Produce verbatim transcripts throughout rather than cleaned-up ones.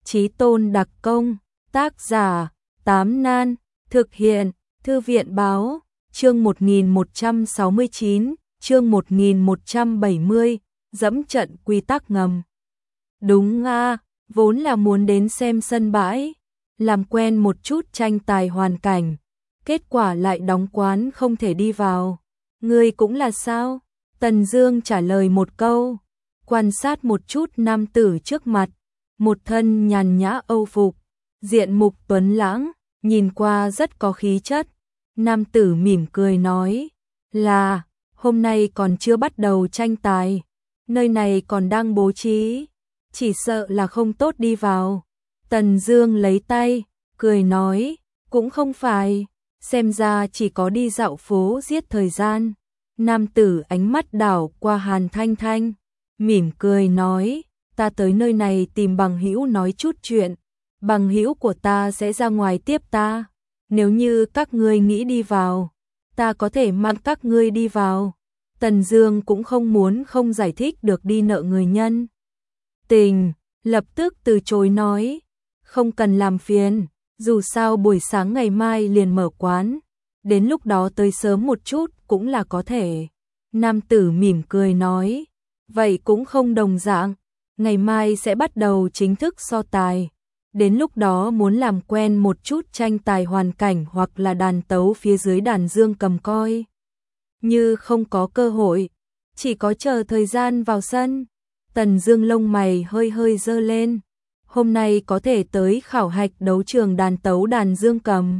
Chí tôn đặc công, tác giả, Tám Nan, thực hiện, Thư viện báo, chương một nghìn một trăm sáu mươi chín, chương một nghìn một trăm bảy mươi, dẫm trận quy tắc ngầm. Đúng a, vốn là muốn đến xem sân bãi, làm quen một chút tranh tài hoàn cảnh, kết quả lại đóng quán không thể đi vào. Ngươi cũng là sao? Tần Dương trả lời một câu, quan sát một chút nam tử trước mặt, một thân nhàn nhã Âu phục, diện mục tuấn lãng, nhìn qua rất có khí chất. Nam tử mỉm cười nói, là, hôm nay còn chưa bắt đầu tranh tài, nơi này còn đang bố trí, chỉ sợ là không tốt đi vào. Tần Dương lấy tay, cười nói, cũng không phải, xem ra chỉ có đi dạo phố giết thời gian. Nam tử ánh mắt đảo qua Hàn Thanh Thanh, mỉm cười nói, ta tới nơi này tìm bằng hữu nói chút chuyện, bằng hữu của ta sẽ ra ngoài tiếp ta, nếu như các ngươi nghĩ đi vào, ta có thể mang các ngươi đi vào. Tần Dương cũng không muốn không giải thích được đi nợ người nhân tình, lập tức từ chối nói, không cần làm phiền, dù sao buổi sáng ngày mai liền mở quán, đến lúc đó tới sớm một chút cũng là có thể. Nam tử mỉm cười nói, vậy cũng không đồng dạng, ngày mai sẽ bắt đầu chính thức so tài, đến lúc đó muốn làm quen một chút tranh tài hoàn cảnh hoặc là đàn tấu phía dưới đàn dương cầm coi như không có cơ hội, chỉ có chờ thời gian vào sân. Tần Dương lông mày hơi hơi giơ lên, hôm nay có thể tới khảo hạch đấu trường đàn tấu đàn dương cầm.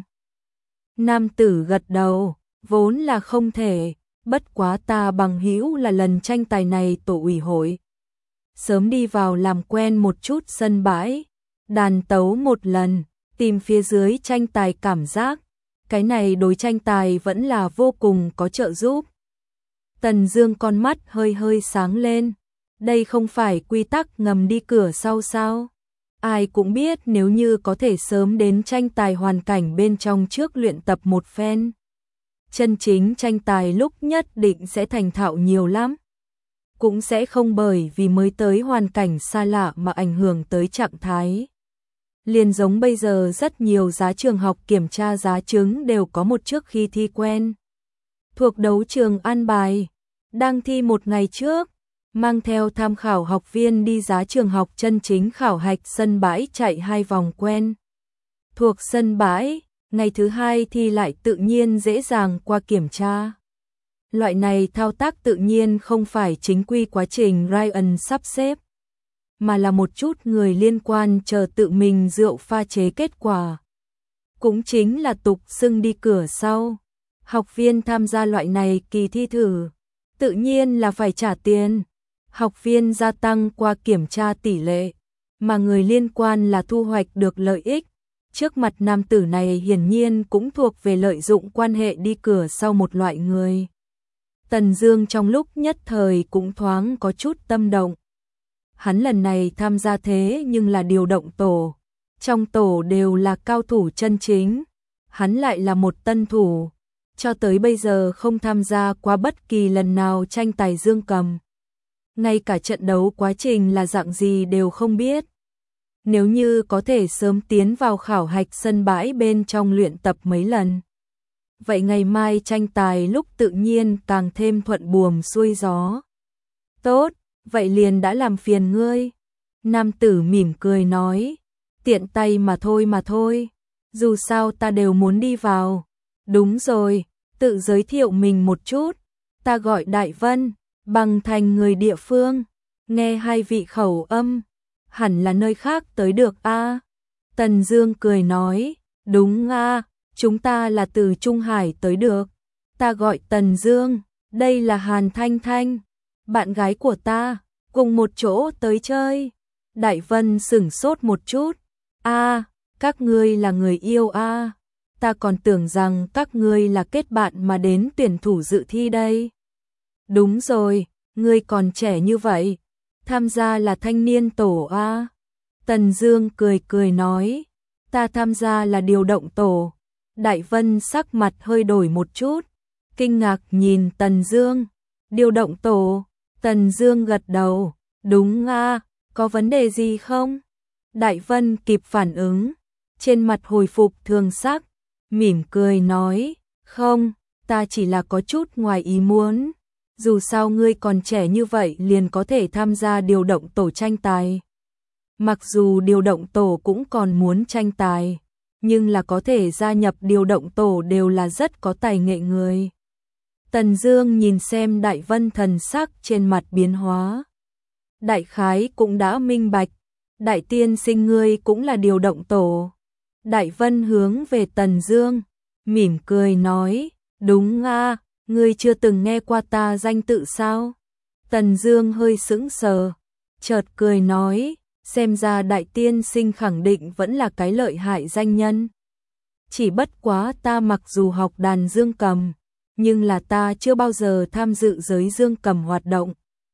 Nam tử gật đầu, vốn là không thể, bất quá ta bằng hữu là lần tranh tài này tổ ủy hội, sớm đi vào làm quen một chút sân bãi, đàn tấu một lần, tìm phía dưới tranh tài cảm giác, cái này đối tranh tài vẫn là vô cùng có trợ giúp. Tần Dương con mắt hơi hơi sáng lên, đây không phải quy tắc ngầm đi cửa sau sao? Ai cũng biết nếu như có thể sớm đến tranh tài hoàn cảnh bên trong trước luyện tập một phen, chân chính tranh tài lúc nhất định sẽ thành thạo nhiều lắm. Cũng sẽ không bởi vì mới tới hoàn cảnh xa lạ mà ảnh hưởng tới trạng thái. Liền giống bây giờ rất nhiều giá trường học kiểm tra giá chứng đều có một trước khi thi quen. Thuộc đấu trường an bài, đang thi một ngày trước, mang theo tham khảo học viên đi giá trường học chân chính khảo hạch sân bãi chạy hai vòng quen. Thuộc sân bãi, ngày thứ hai thi lại tự nhiên dễ dàng qua kiểm tra. Loại này thao tác tự nhiên không phải chính quy quá trình Ryan sắp xếp, mà là một chút người liên quan chờ tự mình rượu pha chế kết quả. Cũng chính là tục xưng đi cửa sau. Học viên tham gia loại này kỳ thi thử, tự nhiên là phải trả tiền. Học viên gia tăng qua kiểm tra tỷ lệ, mà người liên quan là thu hoạch được lợi ích. Trước mặt nam tử này hiển nhiên cũng thuộc về lợi dụng quan hệ đi cửa sau một loại người. Tần Dương trong lúc nhất thời cũng thoáng có chút tâm động. Hắn lần này tham gia thế nhưng là điều động tổ, trong tổ đều là cao thủ chân chính, hắn lại là một tân thủ, cho tới bây giờ không tham gia qua bất kỳ lần nào tranh tài dương cầm. Ngay cả trận đấu quá trình là dạng gì đều không biết. Nếu như có thể sớm tiến vào khảo hạch sân bãi bên trong luyện tập mấy lần, vậy ngày mai tranh tài lúc tự nhiên càng thêm thuận buồm xuôi gió. Tốt, vậy liền đã làm phiền ngươi. Nam tử mỉm cười nói, tiện tay mà thôi mà thôi, dù sao ta đều muốn đi vào. Đúng rồi, tự giới thiệu mình một chút, ta gọi Đại Vân, bằng thành người địa phương, nghe hai vị khẩu âm, hẳn là nơi khác tới được a. À? Tần Dương cười nói, đúng a, à, chúng ta là từ Trung Hải tới được, ta gọi Tần Dương, đây là Hàn Thanh Thanh, bạn gái của ta, cùng một chỗ tới chơi. Đại Vân sửng sốt một chút, a, à, các ngươi là người yêu a, à? Ta còn tưởng rằng các ngươi là kết bạn mà đến tuyển thủ dự thi đây. Đúng rồi, ngươi còn trẻ như vậy, tham gia là thanh niên tổ a. À? Tần Dương cười cười nói, ta tham gia là điều động tổ. Đại Vân sắc mặt hơi đổi một chút, kinh ngạc nhìn Tần Dương, điều động tổ. Tần Dương gật đầu, đúng a, à, có vấn đề gì không? Đại Vân kịp phản ứng, trên mặt hồi phục thường sắc, mỉm cười nói, không, ta chỉ là có chút ngoài ý muốn, dù sao ngươi còn trẻ như vậy liền có thể tham gia điều động tổ tranh tài. Mặc dù điều động tổ cũng còn muốn tranh tài, nhưng là có thể gia nhập điều động tổ đều là rất có tài nghệ người. Tần Dương nhìn xem Đại Vân thần sắc trên mặt biến hóa. Đại khái cũng đã minh bạch, Đại tiên sinh ngươi cũng là điều động tổ. Đại Vân hướng về Tần Dương, mỉm cười nói, đúng a, ngươi chưa từng nghe qua ta danh tự sao? Tần Dương hơi sững sờ, chợt cười nói, xem ra Đại tiên sinh khẳng định vẫn là cái lợi hại danh nhân. Chỉ bất quá ta mặc dù học đàn dương cầm, nhưng là ta chưa bao giờ tham dự giới dương cầm hoạt động.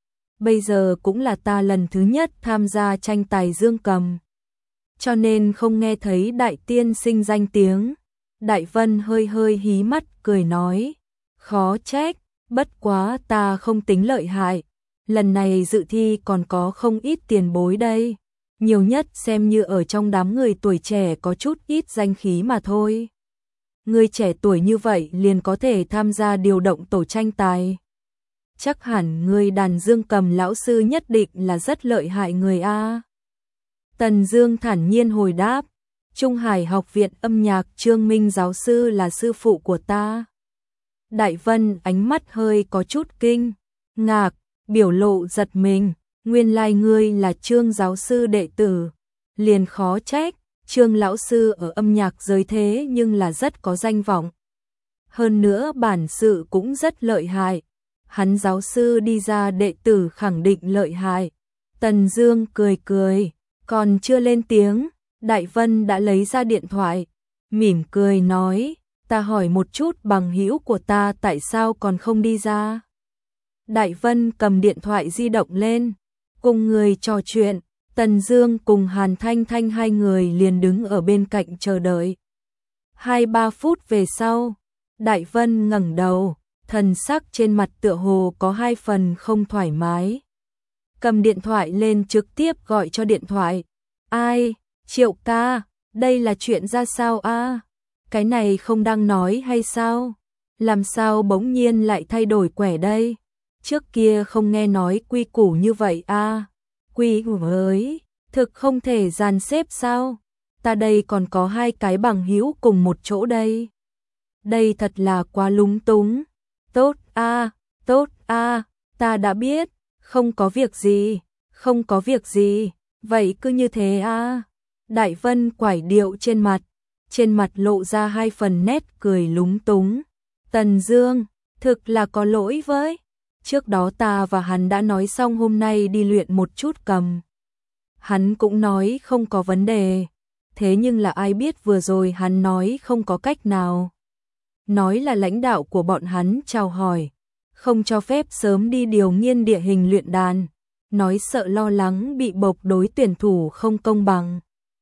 Bây giờ cũng là ta lần thứ nhất tham gia tranh tài dương cầm, cho nên không nghe thấy Đại tiên sinh danh tiếng. Đại Vân hơi hơi hí mắt cười nói, khó trách, bất quá ta không tính lợi hại, lần này dự thi còn có không ít tiền bối đây, nhiều nhất xem như ở trong đám người tuổi trẻ có chút ít danh khí mà thôi. Người trẻ tuổi như vậy liền có thể tham gia điều động tổ tranh tài. Chắc hẳn người đàn dương cầm lão sư nhất định là rất lợi hại người a. Tần Dương thản nhiên hồi đáp, Trung Hải học viện âm nhạc Trương Minh giáo sư là sư phụ của ta. Đại Vân ánh mắt hơi có chút kinh ngạc, biểu lộ giật mình, nguyên lai ngươi là Trương giáo sư đệ tử, liền khó trách, Trương lão sư ở âm nhạc giới thế nhưng là rất có danh vọng. Hơn nữa bản sự cũng rất lợi hại, hắn giáo sư đi ra đệ tử khẳng định lợi hại. Tần Dương cười cười, còn chưa lên tiếng, Đại Vân đã lấy ra điện thoại, mỉm cười nói, ta hỏi một chút bằng hữu của ta tại sao còn không đi ra. Đại Vân cầm điện thoại di động lên, cùng người trò chuyện, Tần Dương cùng Hàn Thanh Thanh hai người liền đứng ở bên cạnh chờ đợi. Hai ba phút về sau, Đại Vân ngẩng đầu, thần sắc trên mặt tựa hồ có hai phần không thoải mái. Cầm điện thoại lên trực tiếp gọi cho điện thoại. Ai, Triệu ca, đây là chuyện ra sao a? Cái này không đang nói hay sao? Làm sao bỗng nhiên lại thay đổi quẻ đây? Trước kia không nghe nói quy củ như vậy a. Quy củ mới, thực không thể dàn xếp sao? Ta đây còn có hai cái bằng hữu cùng một chỗ đây. Đây thật là quá lúng túng. Tốt a, tốt a, ta đã biết, không có việc gì, không có việc gì, vậy cứ như thế a. Đại Vân quải điệu trên mặt, trên mặt lộ ra hai phần nét cười lúng túng. Tần Dương, thực là có lỗi với. Trước đó ta và hắn đã nói xong hôm nay đi luyện một chút cầm. Hắn cũng nói không có vấn đề. Thế nhưng là ai biết vừa rồi hắn nói không có cách nào. Nói là lãnh đạo của bọn hắn chào hỏi, không cho phép sớm đi điều nghiên địa hình luyện đàn. Nói sợ lo lắng bị bộc đối tuyển thủ không công bằng.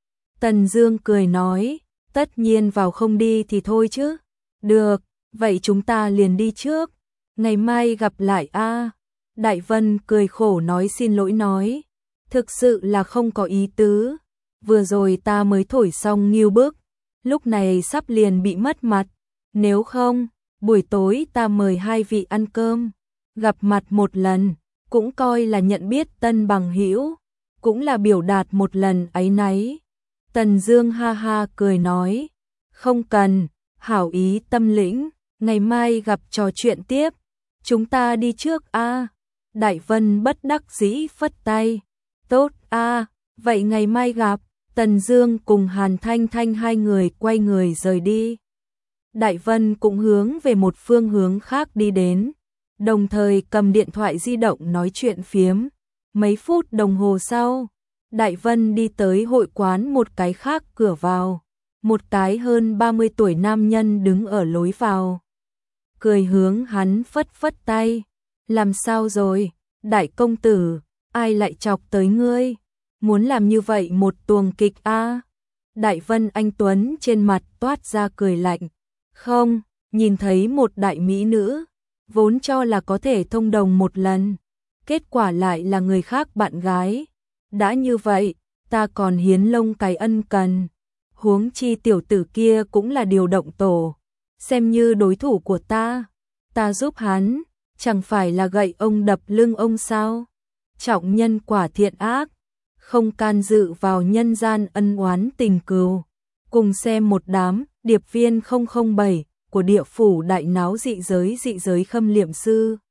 Tần Dương cười nói, tất nhiên vào không đi thì thôi chứ. Được, vậy chúng ta liền đi trước. Ngày mai gặp lại a. Đại Vân cười khổ nói xin lỗi nói, thực sự là không có ý tứ. Vừa rồi ta mới thổi xong nghiêu bức, lúc này sắp liền bị mất mặt. Nếu không, buổi tối ta mời hai vị ăn cơm, gặp mặt một lần, cũng coi là nhận biết tân bằng hữu, cũng là biểu đạt một lần áy náy. Tần Dương ha ha cười nói, không cần, hảo ý tâm lĩnh, ngày mai gặp trò chuyện tiếp, chúng ta đi trước a. Đại Vân bất đắc dĩ phất tay, tốt a, vậy ngày mai gặp. Tần Dương cùng Hàn Thanh Thanh hai người quay người rời đi. Đại Vân cũng hướng về một phương hướng khác đi đến, đồng thời cầm điện thoại di động nói chuyện phiếm. Mấy phút đồng hồ sau, Đại Vân đi tới hội quán một cái khác cửa vào. Một cái hơn ba mươi tuổi nam nhân đứng ở lối vào, cười hướng hắn phất phất tay. Làm sao rồi, đại công tử, ai lại chọc tới ngươi? Muốn làm như vậy một tuồng kịch a? À? Đại Vân anh tuấn trên mặt toát ra cười lạnh. Không, nhìn thấy một đại mỹ nữ, vốn cho là có thể thông đồng một lần, kết quả lại là người khác bạn gái. Đã như vậy, ta còn hiến lông cái ân cần. Huống chi tiểu tử kia cũng là điều động tổ, xem như đối thủ của ta, ta giúp hắn, chẳng phải là gậy ông đập lưng ông sao? Trọng nhân quả thiện ác, không can dự vào nhân gian ân oán tình cừu. Cùng xem một đám điệp viên không không bảy của địa phủ đại náo dị giới dị giới khâm liệm sư.